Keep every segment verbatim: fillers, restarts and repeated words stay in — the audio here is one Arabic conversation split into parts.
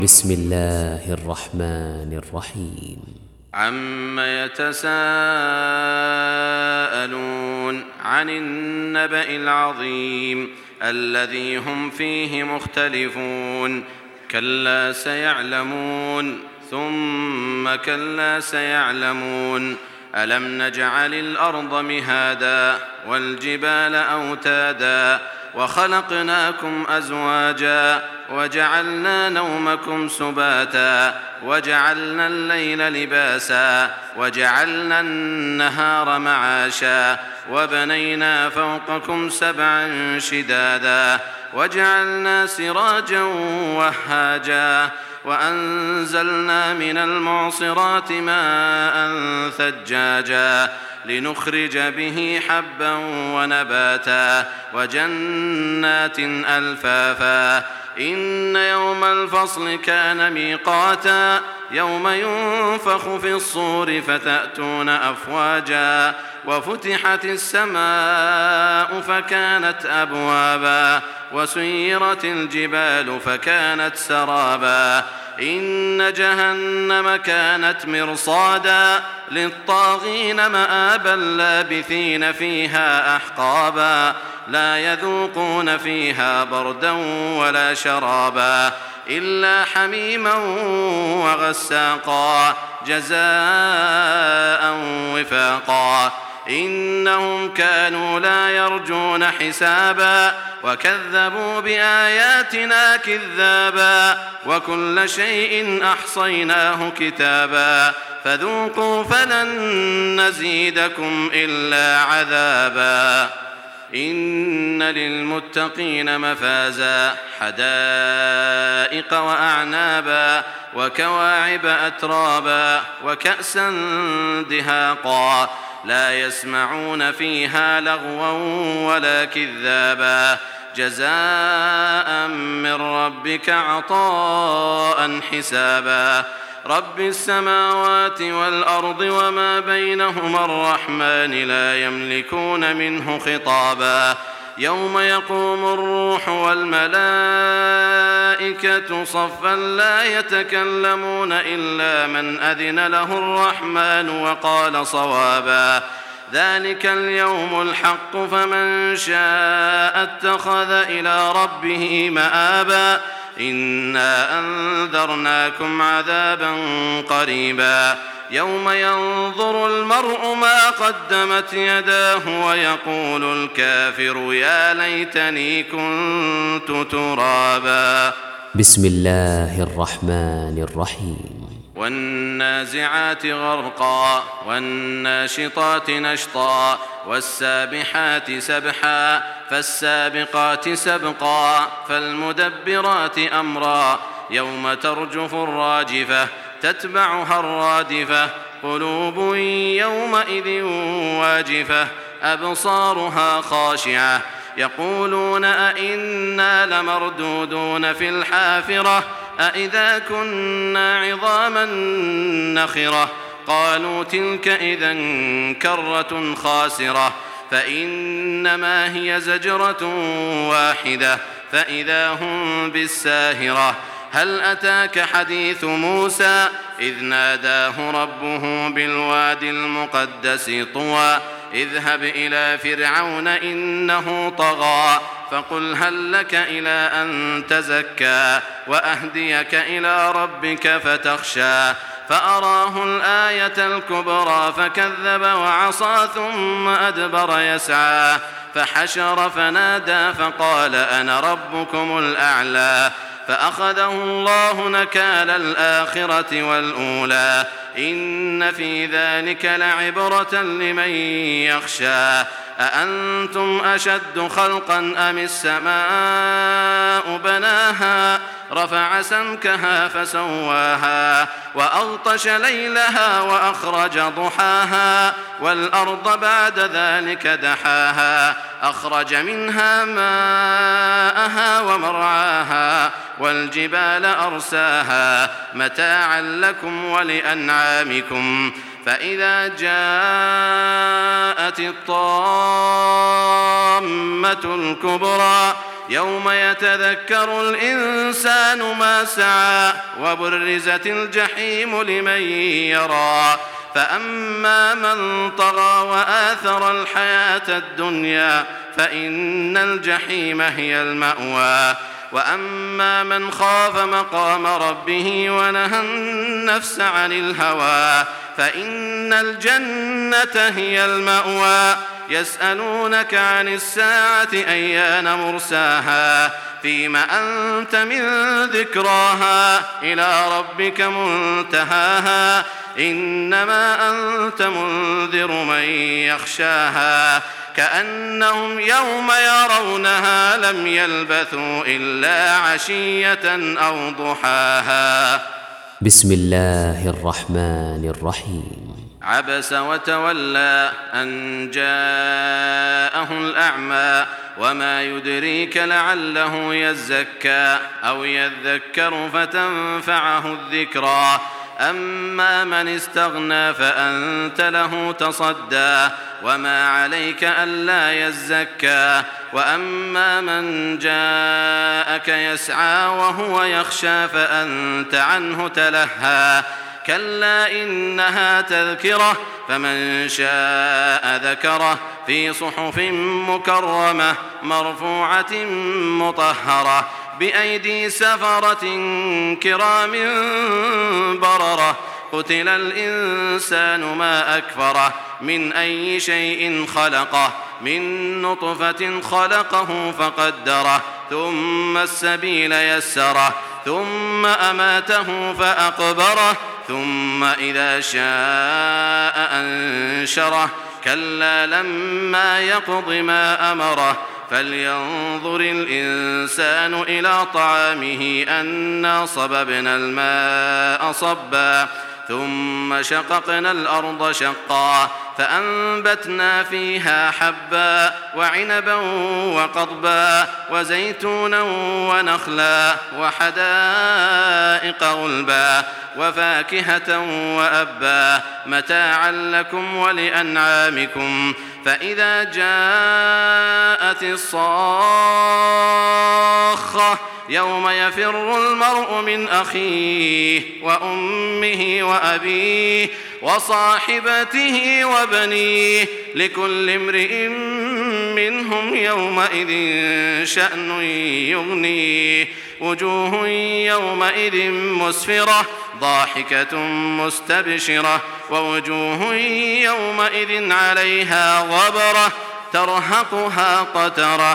بسم الله الرحمن الرحيم. عم يتساءلون عن النبأ العظيم الذي هم فيه مختلفون كلا سيعلمون ثم كلا سيعلمون ألم نجعل الأرض مهادا والجبال أوتادا وخلقناكم أزواجا وجعلنا نومكم سباتا وجعلنا الليل لباسا وجعلنا النهار معاشا وبنينا فوقكم سبعا شدادا وجعلنا سراجا وهاجا وأنزلنا من المعصرات ماء ثجاجا لنخرج به حبا ونباتا وجنات ألفافا إن يوم الفصل كان ميقاتا يوم ينفخ في الصور فتأتون أفواجا وفتحت السماء فكانت أبوابا وسيرت الجبال فكانت سرابا إن جهنم كانت مرصادا للطاغين مآبا لابثين فيها أحقابا لا يذوقون فيها بردا ولا شرابا إلا حميما وغساقا جزاء وفاقا إنهم كانوا لا يرجون حسابا وكذبوا بآياتنا كذابا وكل شيء أحصيناه كتابا فذوقوا فلن نزيدكم إلا عذابا إن للمتقين مفازا حدائق وأعنابا وكواعب أترابا وكأسا دهاقا لا يسمعون فيها لغوا ولا كذابا جزاء من ربك عطاء حسابا رب السماوات والأرض وما بينهما الرحمن لا يملكون منه خطابا يوم يقوم الروح والملائكة صفا لا يتكلمون إلا من أذن له الرحمن وقال صوابا ذلك اليوم الحق فمن شاء اتخذ إلى ربه مآبا إنا أنذرناكم عذابا قريبا يوم ينظر المرء ما قدمت يداه ويقول الكافر يا ليتني كنت ترابا. بسم الله الرحمن الرحيم. والنازعات غرقا والناشطات نشطا والسابحات سبحا فالسابقات سبقا فالمدبرات أمرا يوم ترجف الراجفة تتبعها الرادفة قلوب يومئذ واجفة أبصارها خاشعة يقولون أئنا لمردودون في الحافرة أئذا كنا عظاما نخرة قالوا تلك إذا كرة خاسرة فإنما هي زجرة واحدة فإذا هم بالساهرة هل أتاك حديث موسى إذ ناداه ربه بالوادي المقدس طوى اذهب إلى فرعون إنه طغى فقل هل لك إلى أن تزكى وأهديك إلى ربك فتخشى فأراه الآية الكبرى فكذب وعصى ثم أدبر يسعى فحشر فنادى فقال أنا ربكم الأعلى فأخذه الله نكال الآخرة والأولى إن في ذلك لعبرة لمن يخشى أأنتم أشد خلقا أم السماء بناها رفع سمكها فسواها وأغطش ليلها وأخرج ضحاها والأرض بعد ذلك دحاها أخرج منها ماءها ومرعاها والجبال أرساها متاعا لكم ولأنعامكم فإذا جاءت الطامة الكبرى يوم يتذكر الإنسان ما سعى وبرزت الجحيم لمن يرى فأما من طغى وآثر الحياة الدنيا فإن الجحيم هي المأوى وأما من خاف مقام ربه ونهى النفس عن الهوى فإن الجنة هي المأوى يسألونك عن الساعة أيان مرساها فيم أنت من ذكراها إلى ربك منتهاها إنما أنت منذر من يخشاها كأنهم يوم يرونها لم يلبثوا إلا عشية أو ضحاها. بسم الله الرحمن الرحيم. عبس وتولى أن جاءه الأعمى وما يدريك لعله يزكى أو يذكر فتنفعه الذكرى أما من استغنى فأنت له تصدى وما عليك ألا يزكى وأما من جاءك يسعى وهو يخشى فأنت عنه تلهى كلا إنها تذكرة فمن شاء ذكره في صحف مكرمة مرفوعة مطهرة بأيدي سفرة كرام بررة قتل الإنسان ما أكفره من أي شيء خلقه من نطفة خلقه فقدره ثم السبيل يسره ثم أماته فأقبره ثم إذا شاء أنشره كلا لما يقض ما أمره فلينظر الإنسان إلى طعامه أنا صببنا الماء صبا ثم شققنا الأرض شقا فأنبتنا فيها حبا وعنبا وقضبا وزيتونا ونخلا وحدائق غلبا وفاكهة وأبا متاعا لكم ولأنعامكم فإذا جاءت الصاخة يوم يفر المرء من أخيه وأمه وأبيه وصاحبته وبنيه لكل امرئ منهم يومئذ شأن يغنيه وجوه يومئذ مسفرة ضاحكة مستبشرة ووجوه يومئذ عليها غبرة ترهقها قترة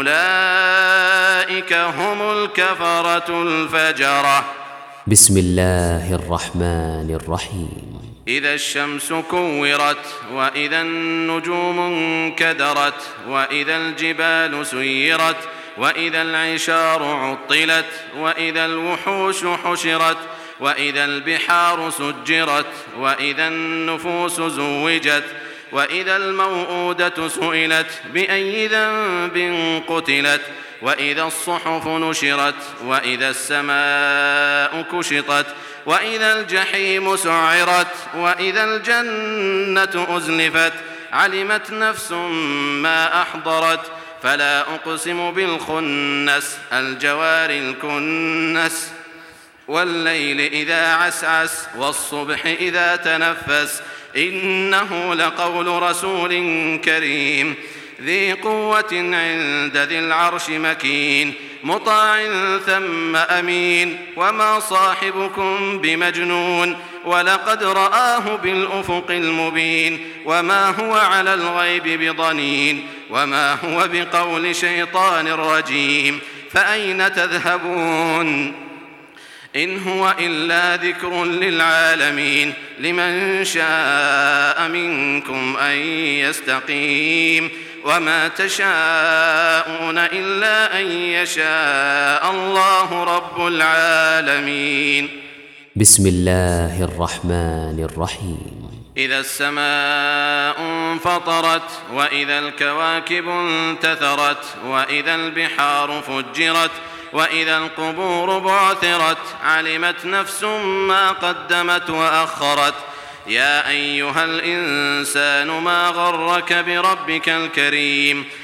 أولئك هم الكفرة الفجرة. بسم الله الرحمن الرحيم. إذا الشمس كورت وإذا النجوم انكدرت وإذا الجبال سيرت وإذا العشار عطلت وإذا الوحوش حشرت وإذا البحار سجرت وإذا النفوس زوجت وإذا الموءودة سئلت بأي ذنب قتلت وإذا الصحف نشرت وإذا السماء كشطت وإذا الجحيم سعرت وإذا الجنة أزلفت علمت نفس ما أحضرت فلا أقسم بالخنس الجوار الكنس والليل إذا عسعس والصبح إذا تنفس إنه لقول رسول كريم ذي قوة عند ذي العرش مكين مطاع ثم أمين وما صاحبكم بمجنون ولقد رآه بالأفق المبين وما هو على الغيب بضنين وما هو بقول شيطان رجيم فأين تذهبون إن هو إلا ذكر للعالمين لمن شاء منكم أن يستقيم وما تشاءون إلا أن يشاء الله رب العالمين. بسم الله الرحمن الرحيم. إذا السماء انفطرت وإذا الكواكب انتثرت وإذا البحار فجرت وإذا القبور بعثرت علمت نفس ما قدمت وأخرت يا أيها الإنسان ما غرك بربك الكريم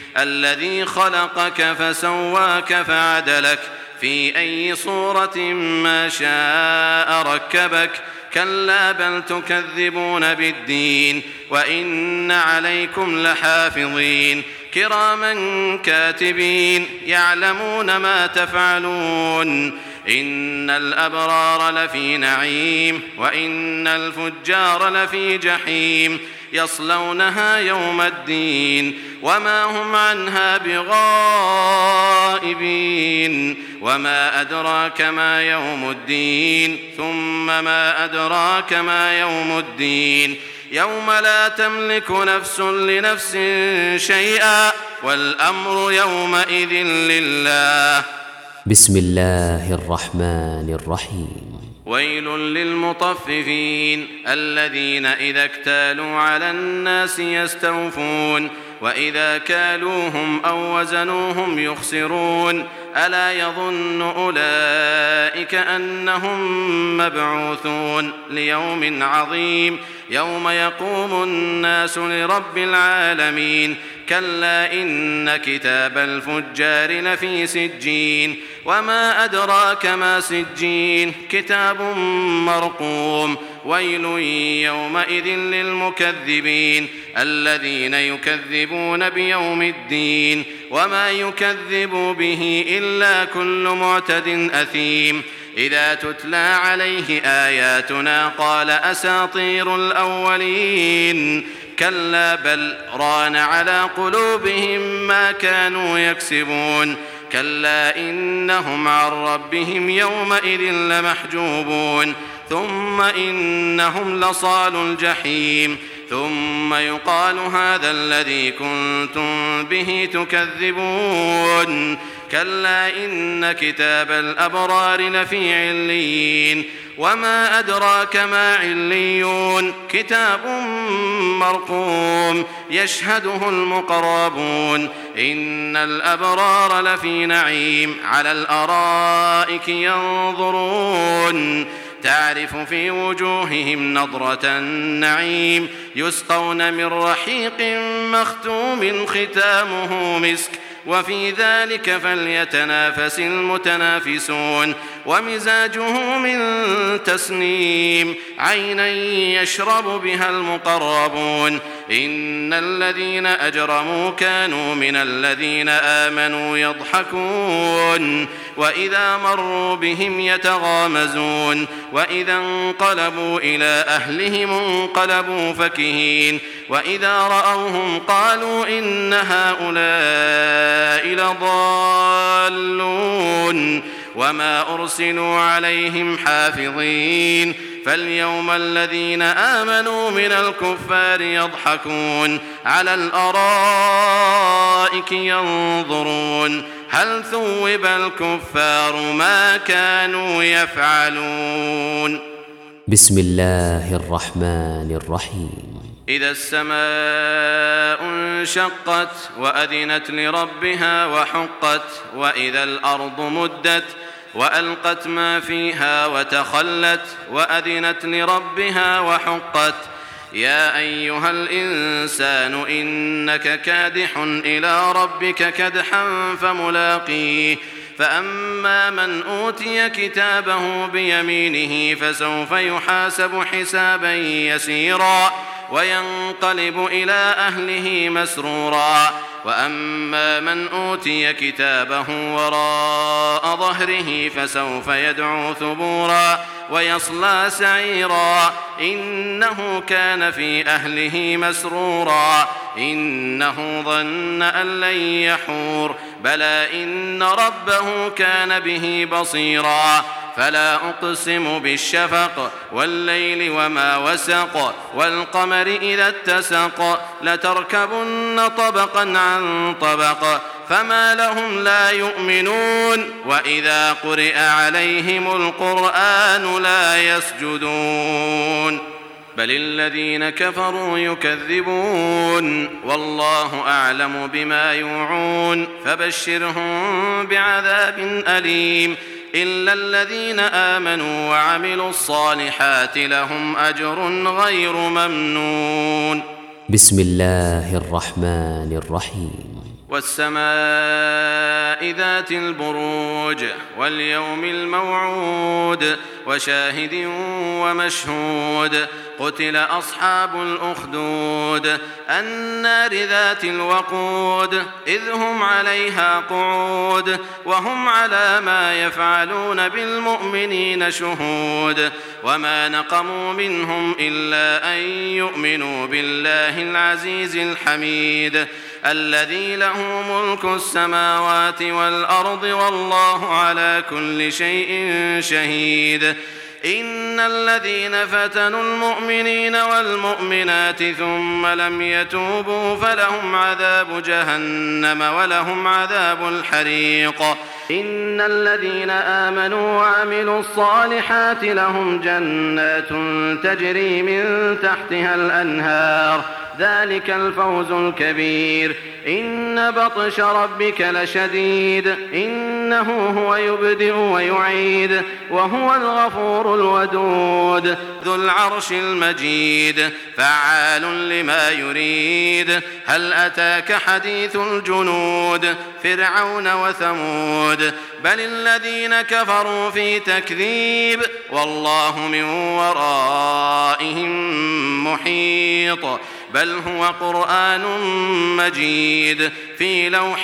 الذي خلقك فسواك فعدلك في أي صورة ما شاء ركبك كلا بل تكذبون بالدين وإن عليكم لحافظين كراما كاتبين يعلمون ما تفعلون إن الأبرار لفي نعيم وإن الفجار لفي جحيم يصلونها يوم الدين وما هم عنها بغائبين وما أدراك ما يوم الدين ثم ما أدراك ما يوم الدين يوم لا تملك نفس لنفس شيئا والأمر يومئذ لله. بسم الله الرحمن الرحيم. ويل للمطففين الذين إذا اكتالوا على الناس يستوفون وإذا كالوهم أو وزنوهم يخسرون ألا يظن أولئك أنهم مبعوثون ليوم عظيم يوم يقوم الناس لرب العالمين كلا إن كتاب الفجار لفي سجين وما أدراك ما سجين كتاب مرقوم ويل يومئذ للمكذبين الذين يكذبون بيوم الدين وما يكذب به إلا كل معتد أثيم إذا تتلى عليه آياتنا قال أساطير الأولين كلا بل ران على قلوبهم ما كانوا يكسبون كلا إنهم عن ربهم يومئذ لمحجوبون ثم إنهم لصال الجحيم ثم يقال هذا الذي كنتم به تكذبون كلا إن كتاب الأبرار لفي عليين وما أدراك ما عليون كتاب مرقوم يشهده المقربون إن الأبرار لفي نعيم على الأرائك ينظرون تعرف في وجوههم نضرة النعيم يسقون من رحيق مختوم ختامه مسك وفي ذلك فليتنافس المتنافسون ومزاجه من تسنيم عينا يشرب بها المقربون إن الذين أجرموا كانوا من الذين آمنوا يضحكون وإذا مروا بهم يتغامزون وإذا انقلبوا إلى أهلهم انقلبوا فكهين وإذا رأوهم قالوا إن هؤلاء لضالون وما أرسلوا عليهم حافظين فاليوم الذين آمنوا من الكفار يضحكون على الأرائك ينظرون هل ثوب الكفار ما كانوا يفعلون. بسم الله الرحمن الرحيم. إذا السماء انشقت وأذنت لربها وحقت وإذا الأرض مدت وألقت ما فيها وتخلت وأذنت لربها وحقت يا أيها الإنسان إنك كادح إلى ربك كدحا فملاقيه فأما من أوتي كتابه بيمينه فسوف يحاسب حسابا يسيرا وينقلب إلى أهله مسرورا وأما من أوتي كتابه وراء ظهره فسوف يدعو ثبورا ويصلى سعيرا إنه كان في أهله مسرورا إنه ظن أن لن يحور بلى إن ربه كان به بصيرا فلا أقسم بالشفق والليل وما وسق والقمر إذا اتسق لتركبن طبقا عن طبق فما لهم لا يؤمنون وإذا قرئ عليهم القرآن لا يسجدون بل الذين كفروا يكذبون والله أعلم بما يوعون فبشرهم بعذاب أليم إلا الذين آمنوا وعملوا الصالحات لهم أجر غير ممنون. بسم الله الرحمن الرحيم. والسماء ذات البروج واليوم الموعود وشاهد ومشهود قتل أصحاب الأخدود النار ذات الوقود إذ هم عليها قعود وهم على ما يفعلون بالمؤمنين شهود وما نقموا منهم إلا أن يؤمنوا بالله العزيز الحميد الذي له ملك السماوات والأرض والله على كل شيء شهيد إن الذين فتنوا المؤمنين والمؤمنات ثم لم يتوبوا فلهم عذاب جهنم ولهم عذاب الحريق إن الذين آمنوا وعملوا الصالحات لهم جنات تجري من تحتها الأنهار ذلك الفوز الكبير إن بطش ربك لشديد إنه هو يبدئ ويعيد وهو الغفور الودود ذو العرش المجيد فعال لما يريد هل أتاك حديث الجنود فرعون وثمود بل الذين كفروا في تكذيب والله من ورائهم محيط بل هو قرآن مجيد في لوح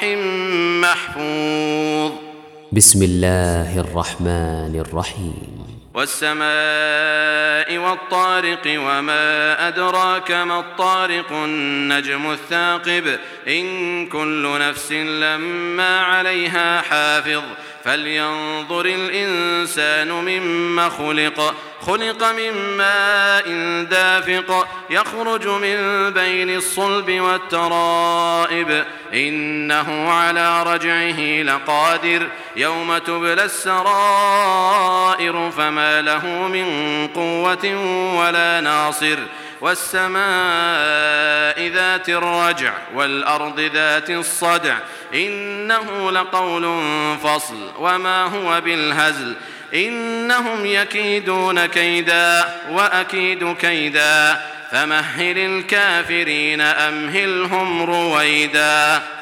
محفوظ. بسم الله الرحمن الرحيم. والسماء والطارق وما أدراك ما الطارق النجم الثاقب إن كل نفس لما عليها حافظ فلينظر الإنسان مما خلق خلق من ماء دافق يخرج من بين الصلب والترائب إنه على رجعه لقادر يوم تبلى السرائر فما له من قوة ولا ناصر والسماء ذات الرجع والأرض ذات الصدع إنه لقول فصل وما هو بالهزل إنهم يكيدون كيدا وأكيد كيدا فمهل الكافرين أمهلهم رويدا.